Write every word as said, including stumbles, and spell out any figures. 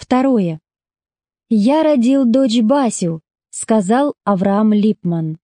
Второе. «Я родил дочь Басю», — сказал Авраам Липман.